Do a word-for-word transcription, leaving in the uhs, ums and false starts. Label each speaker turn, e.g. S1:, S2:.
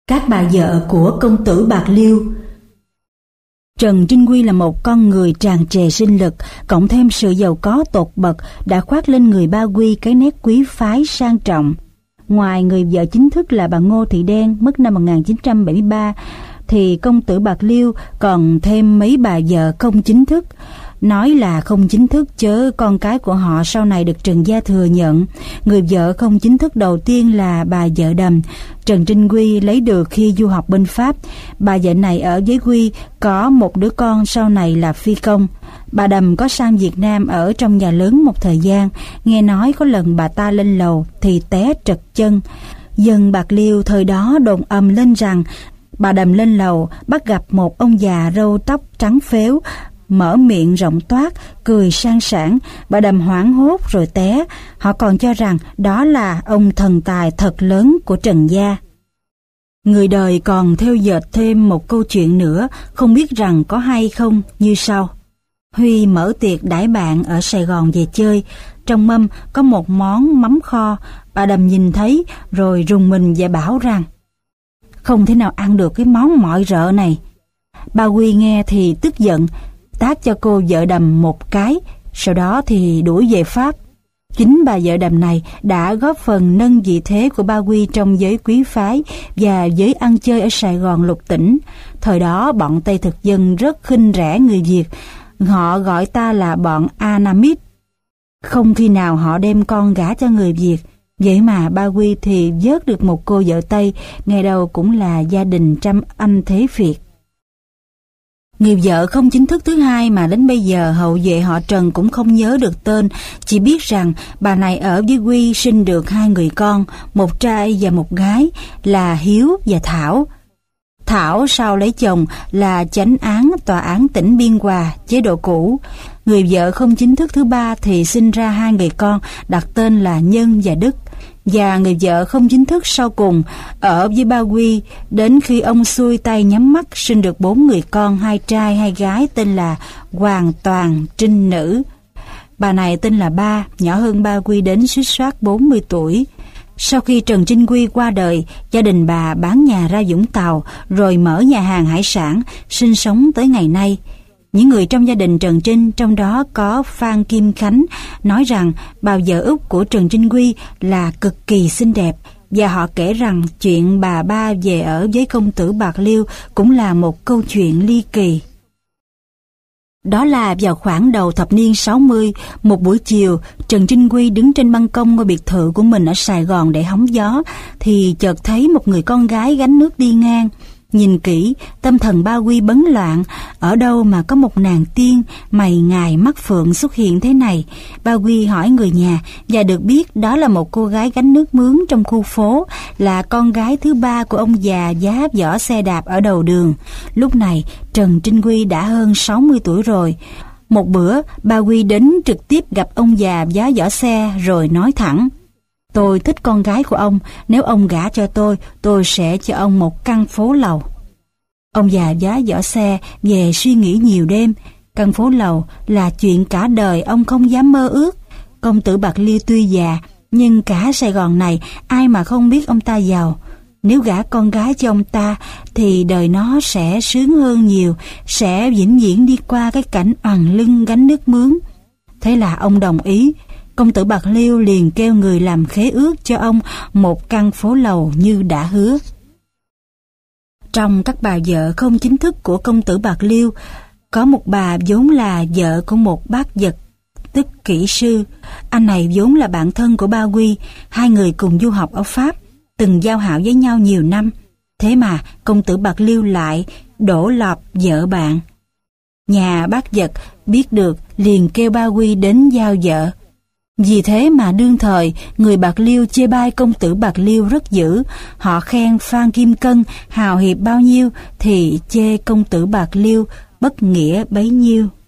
S1: Các bà vợ của công tử Bạc Liêu. Trần Trinh Quy là một con người tràn trề sinh lực, cộng thêm sự giàu có tột bậc đã khoác lên người Ba Quy cái nét quý phái sang trọng. Ngoài người vợ chính thức là bà Ngô Thị Đen mất năm một nghìn chín trăm bảy mươi ba, thì công tử Bạc Liêu còn thêm mấy bà vợ không chính thức. Nói là không chính thức chớ con cái của họ sau này được Trần gia thừa nhận. Người vợ không chính thức đầu tiên là bà vợ Đầm, Trần Trinh Quy lấy được khi du học bên Pháp. Bà vợ này ở với Quy có một đứa con sau này là phi công. Bà Đầm có sang Việt Nam ở trong nhà lớn một thời gian. Nghe nói có lần bà ta lên lầu thì té trật chân. Dân Bạc Liêu thời đó đồn ầm lên rằng bà Đầm lên lầu bắt gặp một ông già râu tóc trắng phếu, mở miệng rộng toát, cười sang sảng. Bà Đầm hoảng hốt rồi té. Họ còn cho rằng đó là ông thần tài thật lớn của Trần gia. Người đời còn theo dệt thêm một câu chuyện nữa, không biết rằng có hay không, như sau. Huy mở tiệc đãi bạn ở Sài Gòn về chơi. Trong mâm có một món mắm kho. Bà Đầm nhìn thấy rồi rùng mình và bảo rằng không thể nào ăn được cái món mọi rợ này. Ba Quy nghe thì tức giận, tát cho cô vợ Đầm một cái, sau đó thì đuổi về Pháp. Chính bà vợ Đầm này đã góp phần nâng vị thế của Ba Quy trong giới quý phái và giới ăn chơi ở Sài Gòn lục tỉnh. Thời đó bọn Tây thực dân rất khinh rẻ người Việt, họ gọi ta là bọn Anamit. Không khi nào họ đem con gả cho người Việt. Vậy mà Ba Quy thì vớt được một cô vợ Tây, ngày đầu cũng là gia đình trăm anh thế Việt. Người vợ không chính thức thứ hai mà đến bây giờ hậu vệ họ Trần cũng không nhớ được tên, chỉ biết rằng bà này ở với Quy sinh được hai người con, một trai và một gái, là Hiếu và Thảo. Thảo sau lấy chồng là chánh án tòa án tỉnh Biên Hòa, chế độ cũ. Người vợ không chính thức thứ ba thì sinh ra hai người con đặt tên là Nhân và Đức. Và người vợ không chính thức sau cùng ở với Ba Quy đến khi ông xuôi tay nhắm mắt sinh được bốn người con, hai trai hai gái, tên là Hoàng Toàn, Trinh Nữ. Bà này tên là Ba, nhỏ hơn Ba Quy đến suýt soát bốn mươi tuổi. Sau khi Trần Trinh Quy qua đời, gia đình bà bán nhà ra Vũng Tàu rồi mở nhà hàng hải sản, sinh sống tới ngày nay. Những người trong gia đình Trần Trinh, trong đó có Phan Kim Khánh, nói rằng bà vợ út của Trần Trinh Quy là cực kỳ xinh đẹp, và họ kể rằng chuyện bà Ba về ở với công tử Bạc Liêu cũng là một câu chuyện ly kỳ. Đó là vào khoảng đầu thập niên sáu mươi, một buổi chiều, Trần Trinh Quy đứng trên ban công ngôi biệt thự của mình ở Sài Gòn để hóng gió, thì chợt thấy một người con gái gánh nước đi ngang. Nhìn kỹ, tâm thần Ba Quy bấn loạn, ở đâu mà có một nàng tiên, mày ngài mắt phượng xuất hiện thế này. Ba Quy hỏi người nhà và được biết đó là một cô gái gánh nước mướn trong khu phố, là con gái thứ ba của ông già giá vỏ xe đạp ở đầu đường. Lúc này Trần Trinh Quy đã hơn sáu mươi tuổi rồi. Một bữa Ba Quy đến trực tiếp gặp ông già giá vỏ xe rồi nói thẳng: Tôi thích con gái của ông, nếu ông gả cho tôi, tôi sẽ cho ông một căn phố lầu. Ông già giá vỏ xe về suy nghĩ nhiều đêm. Căn phố lầu là chuyện cả đời ông không dám mơ ước. Công tử Bạc Liêu tuy già, nhưng cả Sài Gòn này ai mà không biết ông ta giàu. Nếu gả con gái cho ông ta thì đời nó sẽ sướng hơn nhiều, sẽ vĩnh viễn đi qua cái cảnh oằn lưng gánh nước mướn. Thế là ông đồng ý. Công tử Bạc Liêu liền kêu người làm khế ước cho ông một căn phố lầu như đã hứa. Trong các bà vợ không chính thức của công tử Bạc Liêu, có một bà vốn là vợ của một bác vật, tức kỹ sư. Anh này vốn là bạn thân của Ba Quy, hai người cùng du học ở Pháp, từng giao hảo với nhau nhiều năm. Thế mà công tử Bạc Liêu lại đổ lọt vợ bạn. Nhà bác vật biết được liền kêu Ba Quy đến giao vợ. Vì thế mà đương thời, người Bạc Liêu chê bai công tử Bạc Liêu rất dữ. Họ khen Phan Kim Cân hào hiệp bao nhiêu thì chê công tử Bạc Liêu bất nghĩa bấy nhiêu.